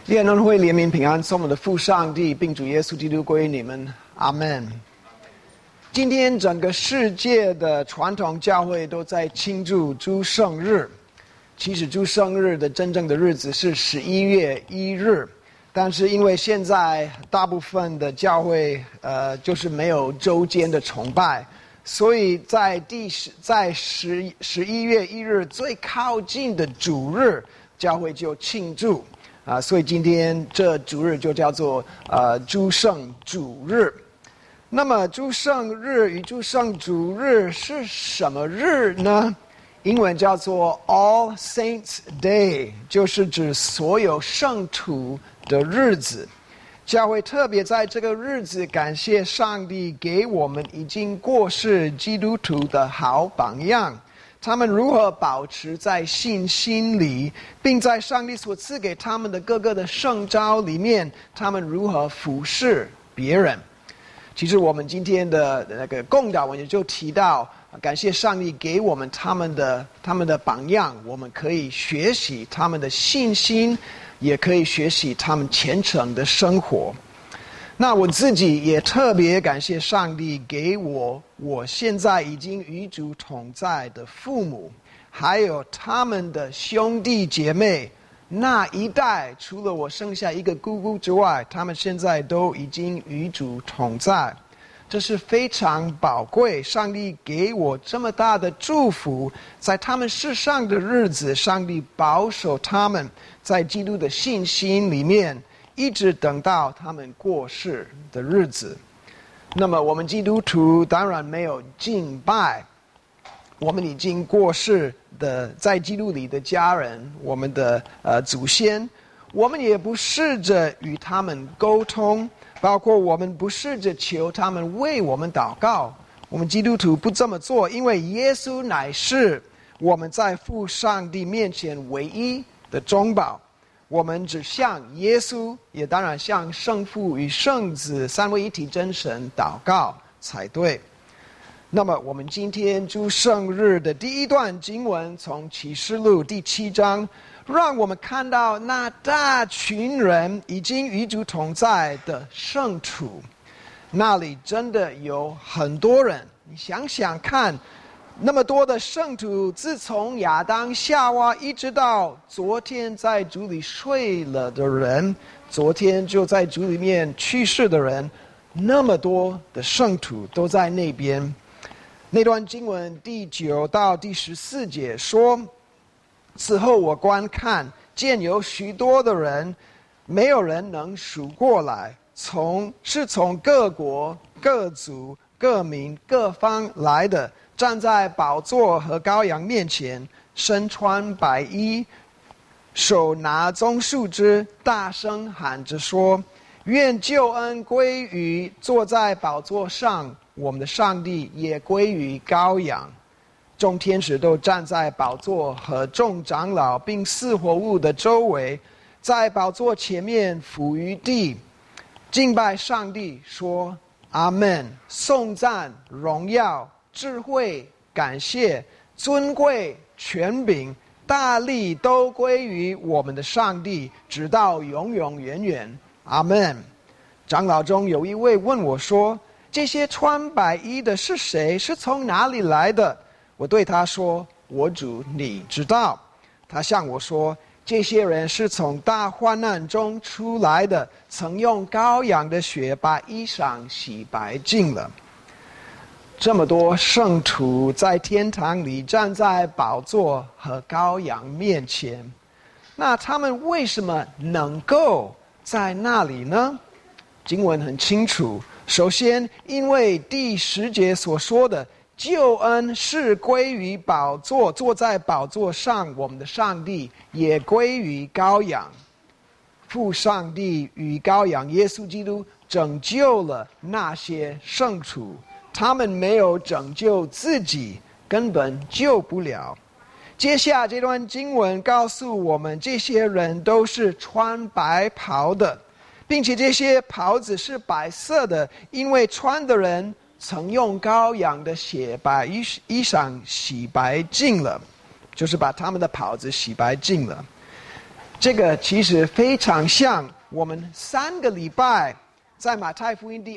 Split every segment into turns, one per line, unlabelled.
愿恩惠怜悯平安从我们的父上帝并主耶稣基督归于你们，阿们。今天整个世界的传统教会都在庆祝诸圣日，其实诸圣日的真正的日子是11月1日，但是因为现在大部分的教会就是没有周间的崇拜，所以在11月1日最靠近的主日，教会就庆祝。所以今天这主日就叫做诸圣主日。那么诸圣日与诸圣主日是什么日呢？英文叫做 All Saints Day， 就是指所有圣徒的日子。教会特别在这个日子感谢上帝给我们已经过世基督徒的好榜样，他们如何保持在信心里，并在上帝所赐给他们的各个的圣召里面，他们如何服侍别人。其实我们今天的那个共祷文也就提到，感谢上帝给我们他们的榜样，我们可以学习他们的信心，也可以学习他们虔诚的生活。那我自己也特别感谢上帝给我现在已经与主同在的父母，还有他们的兄弟姐妹，那一代除了我剩下一个姑姑之外，他们现在都已经与主同在，这是非常宝贵。上帝给我这么大的祝福，在他们世上的日子，上帝保守他们在基督的信心里面，一直等到他们过世的日子。那么我们基督徒当然没有敬拜我们已经过世的在基督里的家人，我们的祖先，我们也不试着与他们沟通，包括我们不试着求他们为我们祷告。我们基督徒不这么做，因为耶稣乃是我们在父上帝面前唯一的中保。我们只向耶稣，也当然向圣父与圣子三位一体真神祷告才对。那么我们今天诸圣日的第一段经文，从启示录第7章，让我们看到那大群人已经与主同在的圣徒，那里真的有很多人。你想想看，那么多的圣徒，自从亚当夏娃一直到昨天在主里睡了的人，昨天就在主里面去世的人，那么多的圣徒都在那边。那段经文第9到第14节说，此后我观看，见有许多的人，没有人能数过来，是从各国各族各民各方来的，站在宝座和羔羊面前，身穿白衣，手拿棕树枝，大声喊着说，愿救恩归于坐在宝座上我们的上帝，也归于羔羊。众天使都站在宝座和众长老并四活物的周围，在宝座前面俯于地，敬拜上帝，说阿们。颂赞、荣耀、智慧、感谢、尊贵、权柄、大力都归于我们的上帝，直到永永远远，阿们。长老中有一位问我说，这些穿白衣的是谁？是从哪里来的？我对他说，我主你知道。他向我说，这些人是从大患难中出来的，曾用羔羊的血把衣裳洗白净了。这么多圣徒在天堂里站在宝座和羔羊面前，那他们为什么能够在那里呢？经文很清楚，首先因为第10节所说的救恩是归于宝座，坐在宝座上我们的上帝，也归于羔羊。父上帝与羔羊耶稣基督拯救了那些圣徒，他们没有拯救自己，根本救不了。接下这段经文告诉我们，这些人都是穿白袍的，并且这些袍子是白色的，因为穿的人曾用羔羊的血把衣裳洗白净了，就是把他们的袍子洗白净了。 这个其实非常像我们3个礼拜在马太福音第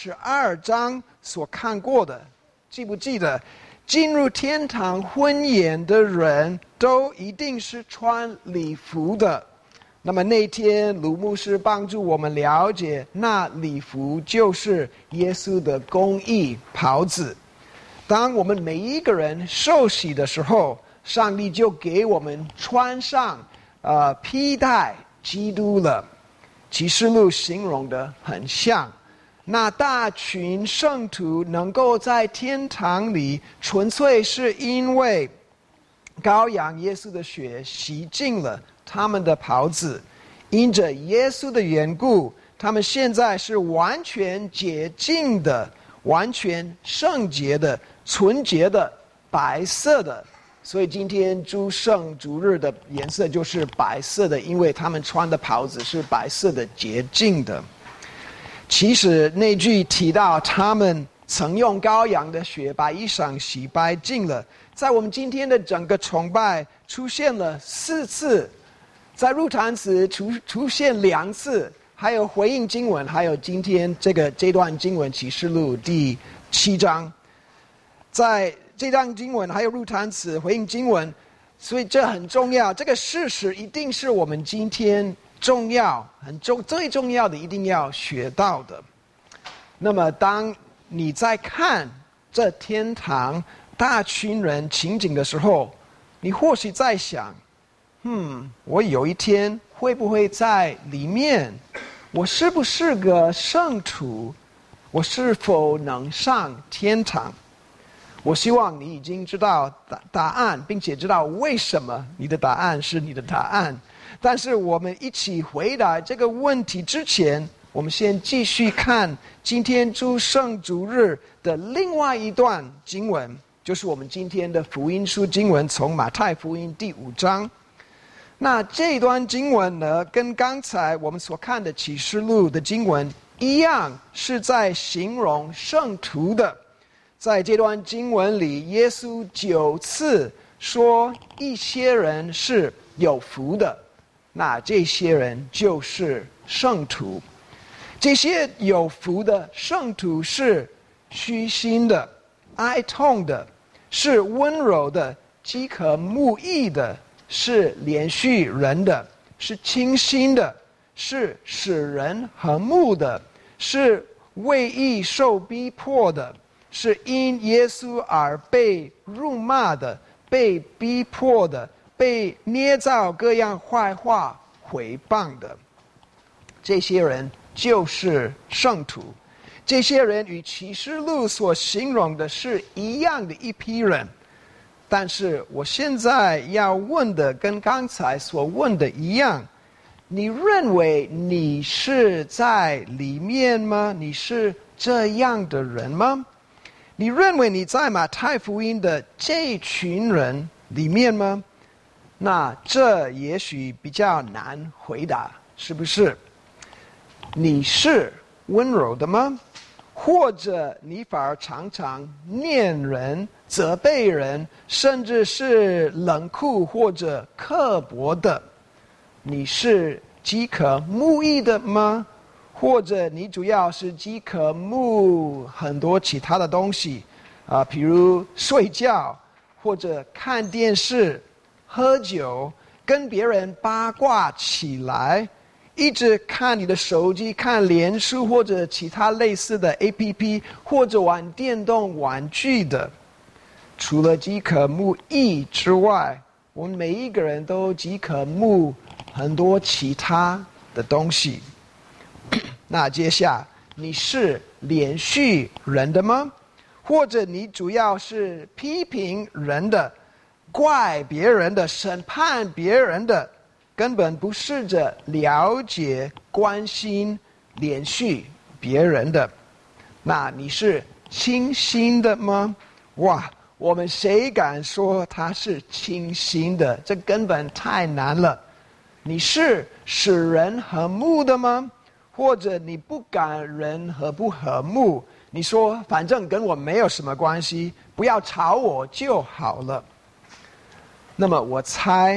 22章所看过的，记不记得？进入天堂婚宴的人都一定是穿礼服的。那么那天卢牧师帮助我们了解，那礼服就是耶稣的公义袍子。当我们每一个人受洗的时候，上帝就给我们穿上披戴基督了。启示录形容的很像，那大群圣徒能够在天堂里，纯粹是因为羔羊耶稣的血洗净了他们的袍子，因着耶稣的缘故，他们现在是完全洁净的，完全圣洁的，纯洁的，白色的。所以今天诸圣逐日的颜色就是白色的，因为他们穿的袍子是白色的，洁净的。其实那句提到他们曾用羔羊的血把衣裳洗白净了，在我们今天的整个崇拜出现了4次，在入坛词出现2次，还有回应经文，还有今天这段经文启示录第7章，在这段经文还有入坛词回应经文，所以这很重要。这个事实一定是我们今天最重要的，一定要学到的。那么当你在看这天堂大群人情景的时候，你或许在想，我有一天会不会在里面？我是不是个圣徒？我是否能上天堂？我希望你已经知道答案，并且知道为什么你的答案是你的答案。但是我们一起回答这个问题之前，我们先继续看今天诸圣逐日的另外一段经文，就是我们今天的福音书经文，从马太福音第5章。那这段经文呢，跟刚才我们所看的启示录的经文一样，是在形容圣徒的。在这段经文里，耶稣9次说一些人是有福的，那这些人就是圣徒。这些有福的圣徒是虚心的、哀痛的，是温柔的、饥渴慕义的，是怜恤人的，是清心的，是使人和睦的，是为义受逼迫的，是因耶稣而被辱骂的，被逼迫的，被捏造各样坏话毁谤的。这些人就是圣徒。这些人与启示录所形容的是一样的一批人。但是我现在要问的跟刚才所问的一样，你认为你是在里面吗？你是这样的人吗？你认为你在马太福音的这群人里面吗？那这也许比较难回答，是不是？你是温柔的吗？或者你反而常常念人、责备人，甚至是冷酷或者刻薄的？你是饥渴慕义的吗？或者你主要是饥渴慕很多其他的东西比如睡觉，或者看电视、喝酒，跟别人八卦起来，一直看你的手机，看脸书或者其他类似的 APP， 或者玩电动玩具的。除了饥渴慕义之外，我们每一个人都饥渴慕很多其他的东西。那接下你是怜恤人的吗？或者你主要是批评人的、怪别人的、审判别人的，根本不试着了解、关心、怜恤别人的？那你是清心的吗？哇，我们谁敢说他是清心的？这根本太难了。你是使人和睦的吗？或者你不感人和不和睦？你说反正跟我没有什么关系，不要吵我就好了。那么我猜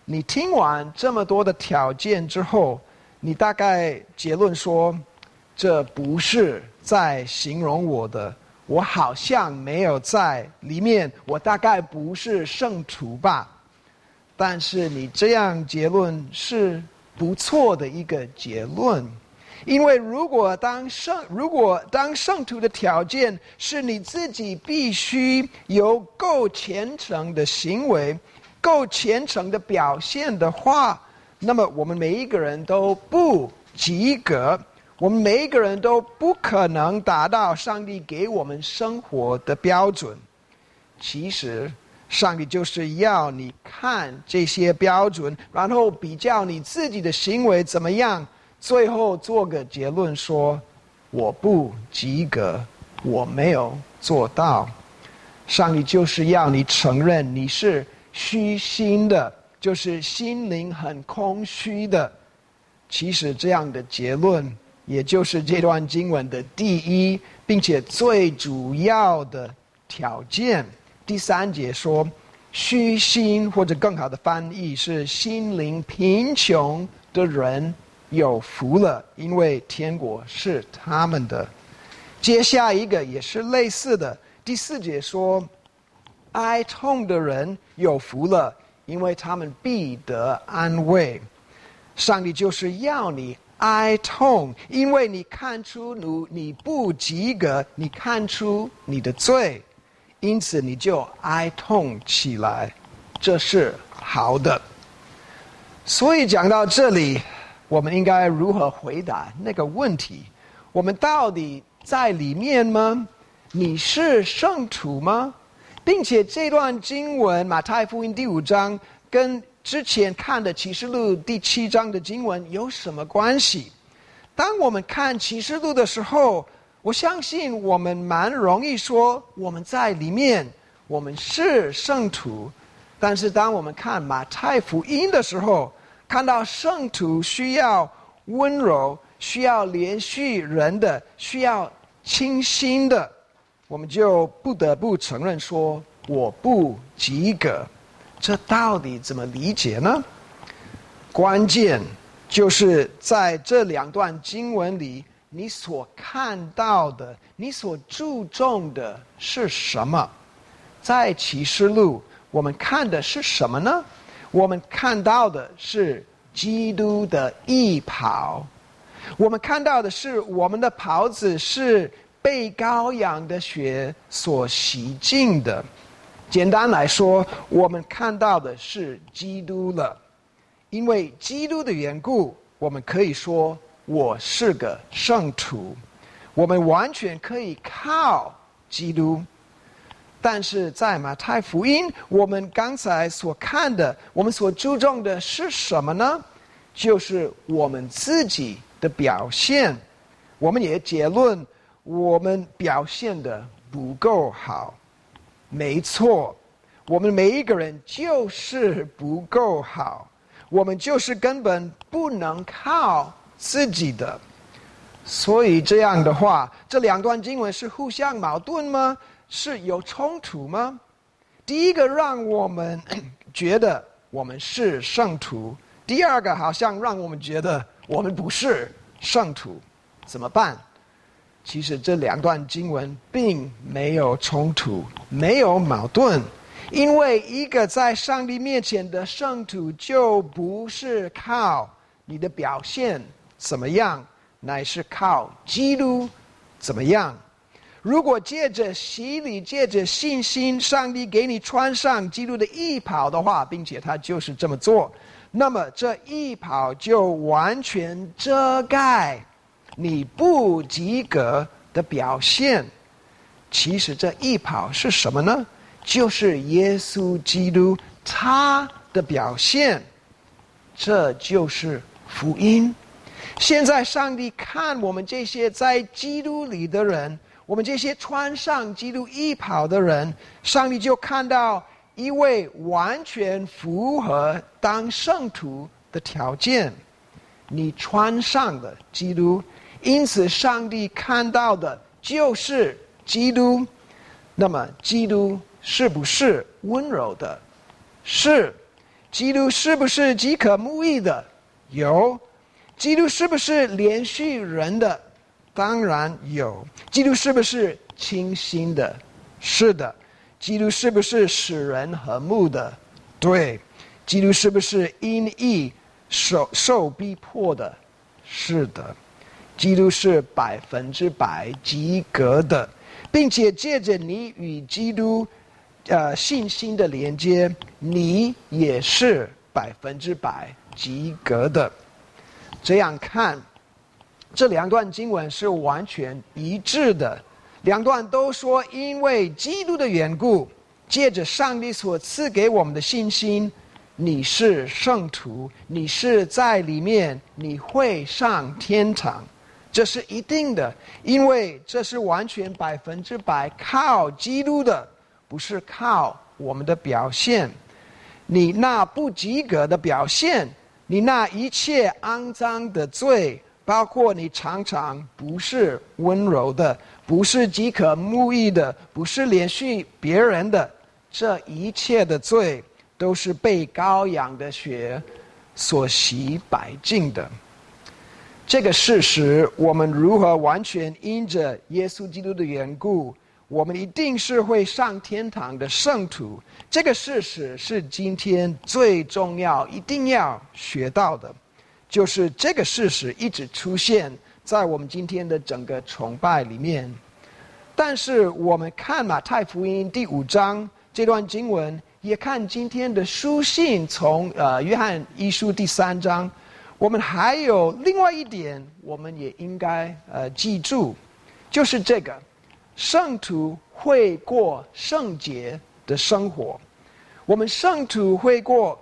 你听完这么多的条件之后，你大概结论说，这不是在形容我的，我好像没有在里面，我大概不是圣徒吧。但是你这样结论是不错的一个结论，因为如果当圣徒的条件是你自己必须有够虔诚的行为，够虔诚的表现的话，那么我们每一个人都不及格，我们每一个人都不可能达到上帝给我们生活的标准。其实上帝就是要你看这些标准，然后比较你自己的行为怎么样，最后做个结论说，我不及格，我没有做到。上帝就是要你承认你是虚心的，就是心灵很空虚的。其实这样的结论也就是这段经文的第一并且最主要的条件。第3节说，虚心，或者更好的翻译是心灵贫穷的人有福了，因为天国是他们的。接下一个也是类似的，第4节说，哀痛的人有福了，因为他们必得安慰。上帝就是要你哀痛，因为你看出你不及格，你看出你的罪，因此你就哀痛起来，这是好的。所以讲到这里，我们应该如何回答那个问题？我们到底在里面吗？你是圣徒吗？并且这段经文马太福音第5章跟之前看的启示录第7章的经文有什么关系？当我们看启示录的时候，我相信我们蛮容易说我们在里面，我们是圣徒。但是当我们看马太福音的时候，看到圣徒需要温柔，需要连续人的，需要清心的，我们就不得不承认说，我不及格。这到底怎么理解呢？关键就是在这2段经文里，你所看到的，你所注重的是什么？在启示录，我们看的是什么呢？我们看到的是基督的义袍，我们看到的是我们的袍子是被羔羊的血所洗净的。简单来说，我们看到的是基督了。因为基督的缘故，我们可以说我是个圣徒，我们完全可以靠基督。但是在马太福音，我们刚才所看的，我们所注重的是什么呢？就是我们自己的表现。我们也结论，我们表现的不够好。没错，我们每一个人就是不够好，我们就是根本不能靠自己的。所以这样的话，这2段经文是互相矛盾吗？是有冲突吗？第一个让我们觉得我们是圣徒，第二个好像让我们觉得我们不是圣徒，怎么办？其实这2段经文并没有冲突，没有矛盾，因为一个在上帝面前的圣徒就不是靠你的表现怎么样，乃是靠基督怎么样。如果借着洗礼，借着信心，上帝给你穿上基督的义袍的话，并且他就是这么做，那么这义袍就完全遮盖你不及格的表现。其实这义袍是什么呢？就是耶稣基督他的表现，这就是福音。现在上帝看我们这些在基督里的人，我们这些穿上基督义袍的人，上帝就看到一位完全符合当圣徒的条件。你穿上了基督，因此上帝看到的就是基督。那么基督是不是温柔的？是。 基督是不是饥渴慕义的？有。基督是不是连续人的？当然有。基督是不是清心的？是的。基督是不是使人和睦的？对。基督是不是因义受逼迫的？是的。基督是100%及格的，并且借着你与基督信心的连接，你也是100%及格的。这样看，这两段经文是完全一致的。两段都说，因为基督的缘故，借着上帝所赐给我们的信心，你是圣徒，你是在里面，你会上天堂。这是一定的，因为这是完全100%靠基督的，不是靠我们的表现。你那不及格的表现，你那一切肮脏的罪，包括你常常不是温柔的，不是饥渴慕义的，不是连续别人的，这一切的罪都是被羔羊的血所洗白净的。这个事实，我们如何完全因着耶稣基督的缘故，我们一定是会上天堂的圣徒。这个事实是今天最重要，一定要学到的，就是这个事实一直出现在我们今天的整个崇拜里面。但是我们看马太福音第5章这段经文，也看今天的书信，从约翰一书第3章。我们还有另外一点，我们也应该记住，就是这个圣徒会过圣洁的生活。我们圣徒会过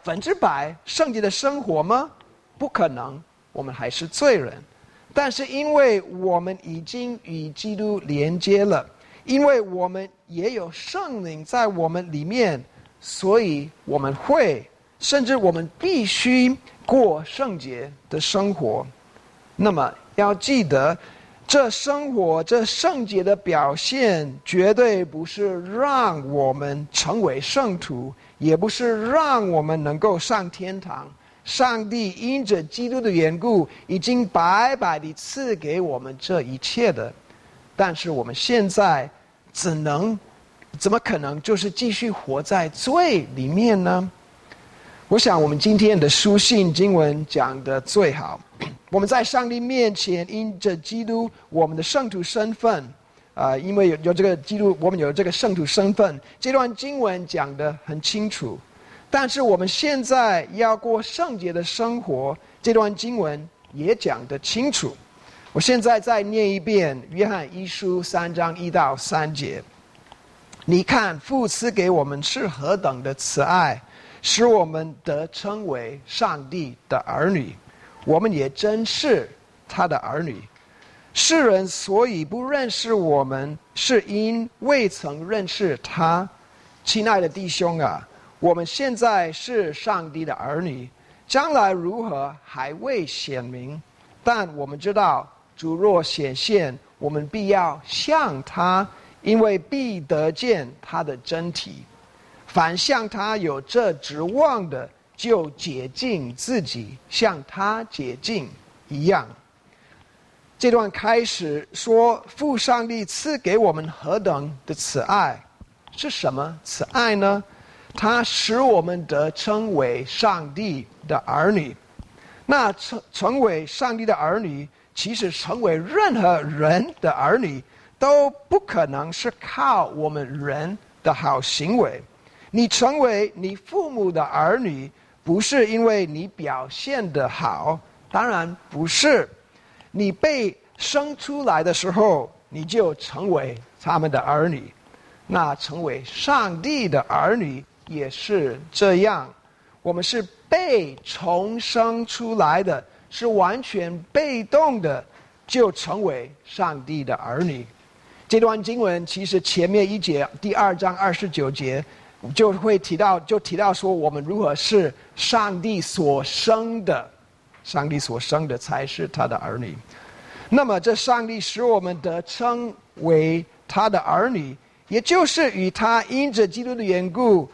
100%圣洁的生活吗？不可能，我们还是罪人。但是因为我们已经与基督连接了，因为我们也有圣灵在我们里面，所以我们会，甚至我们必须过圣洁的生活。那么要记得，这生活这圣洁的表现，绝对不是让我们成为圣徒，也不是让我们能够上天堂。上帝因着基督的缘故，已经白白地赐给我们这一切的。但是我们现在怎么可能就是继续活在罪里面呢？我想我们今天的书信经文讲得最好。我们在上帝面前因着基督我们的圣徒身份，因为有这个基督，我们有这个圣徒身份，这段经文讲得很清楚。但是我们现在要过圣洁的生活，这段经文也讲得清楚。我现在再念一遍约翰一书3章1到3节。你看父赐给我们是何等的慈爱，使我们得称为上帝的儿女，我们也真是他的儿女。世人所以不认识我们，是因未曾认识他。亲爱的弟兄啊，我们现在是上帝的儿女，将来如何还未显明，但我们知道主若显现，我们必要像他，因为必得见他的真体。凡像他有这指望的，就洁净自己，像他洁净一样。这段开始说父上帝赐给我们何等的慈爱，是什么慈爱呢？他使我们得称为上帝的儿女。那成为上帝的儿女，其实成为任何人的儿女，都不可能是靠我们人的好行为。你成为你父母的儿女，不是因为你表现得好，当然不是。你被生出来的时候，你就成为他们的儿女。那成为上帝的儿女也是这样。我们是被重生出来的，是完全被动的，就成为上帝的儿女。这段经文其实前面一节第2章29节就提到说，我们如何是上帝所生的，上帝所生的才是他的儿女。那么这上帝使我们得称为他的儿女，也就是与他因着基督的缘故，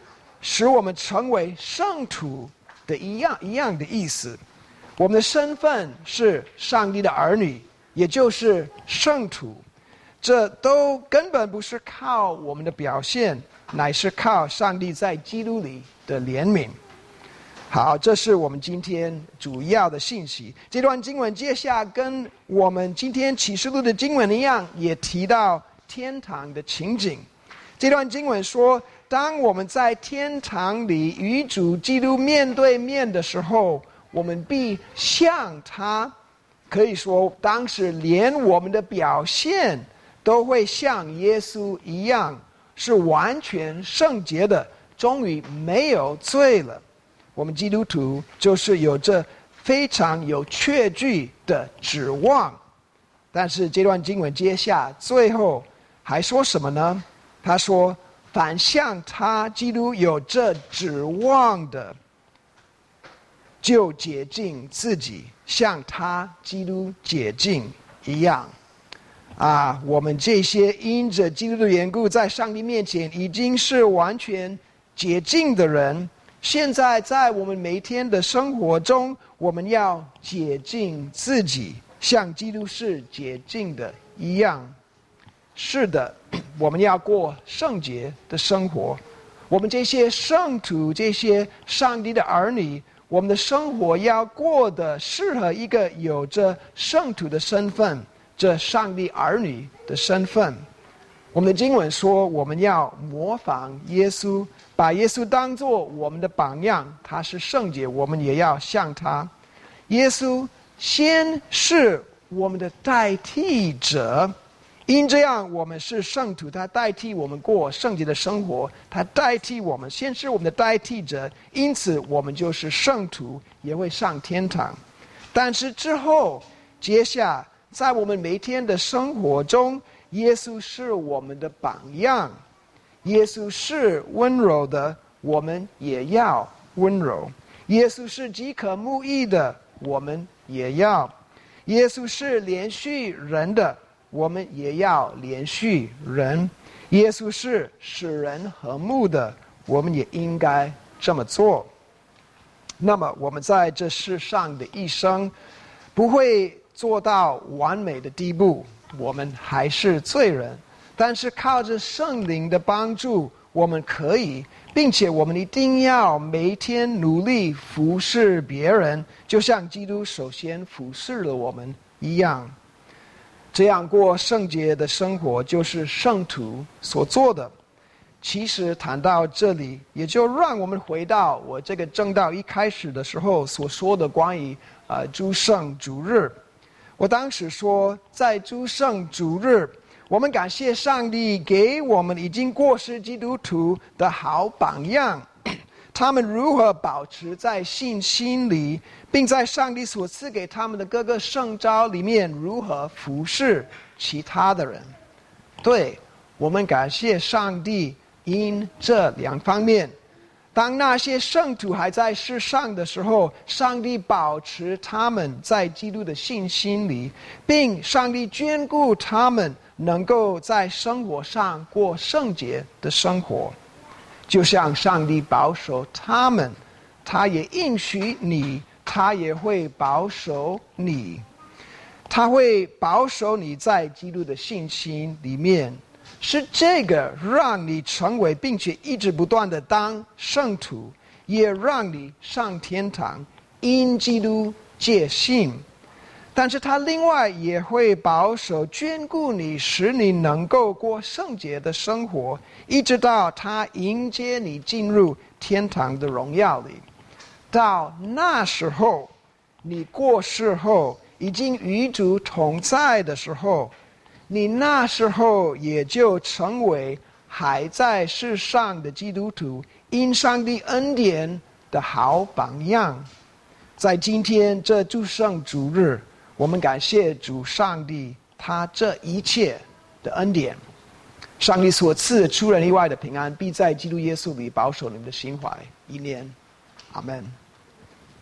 使我们成为圣徒的一样的意思。我们的身份是上帝的儿女，也就是圣徒。这都根本不是靠我们的表现，乃是靠上帝在基督里的怜悯。好，这是我们今天主要的信息。这段经文接下跟我们今天启示录的经文一样，也提到天堂的情景。这段经文说，当我们在天堂里与主基督面对面的时候，我们必像他，可以说当时连我们的表现都会像耶稣一样，是完全圣洁的，终于没有罪了。我们基督徒就是有着非常有确据的指望。但是这段经文接下最后还说什么呢？他说，凡像他基督有这指望的，就洁净自己，像他基督洁净一样。我们这些因着基督的缘故，在上帝面前已经是完全洁净的人，现在在我们每天的生活中，我们要洁净自己，像基督是洁净的一样。是的，我们要过圣洁的生活。我们这些圣徒，这些上帝的儿女，我们的生活要过得适合一个有着圣徒的身份，这上帝儿女的身份。我们的经文说，我们要模仿耶稣，把耶稣当作我们的榜样。他是圣洁，我们也要像他。耶稣先是我们的代替者，因这样我们是圣徒，他代替我们过圣洁的生活，他代替我们，先是我们的代替者，因此我们就是圣徒，也会上天堂。但是之后接下在我们每天的生活中，耶稣是我们的榜样。耶稣是温柔的，我们也要温柔。耶稣是饥渴慕义的，我们也要。耶稣是连续人的，我们也要连续人。耶稣是使人和睦的，我们也应该这么做。那么我们在这世上的一生不会做到完美的地步，我们还是罪人，但是靠着圣灵的帮助，我们可以，并且我们一定要每天努力服侍别人，就像基督首先服侍了我们一样。这样过圣洁的生活就是圣徒所做的。其实谈到这里，也就让我们回到我这个正道一开始的时候所说的关于诸圣主日。我当时说，在诸圣主日，我们感谢上帝给我们已经过世基督徒的好榜样，他们如何保持在信心里，并在上帝所赐给他们的各个圣召里面如何服侍其他的人。对，我们感谢上帝因这两方面。当那些圣徒还在世上的时候，上帝保持他们在基督的信心里，并上帝眷顾他们能够在生活上过圣洁的生活。就像上帝保守他们，他也应许你，他也会保守你，他会保守你在基督的信心里面。是这个让你成为并且一直不断的当圣徒，也让你上天堂，因基督借信。但是他另外也会保守眷顾你，使你能够过圣洁的生活，一直到他迎接你进入天堂的荣耀里。到那时候，你过世后已经与主同在的时候，你那时候也就成为还在世上的基督徒，因上帝恩典的好榜样。在今天这诸圣主日，我们感谢主上帝他这一切的恩典。上帝所赐出人意外的平安，必在基督耶稣里保守你们的心怀意念。阿们。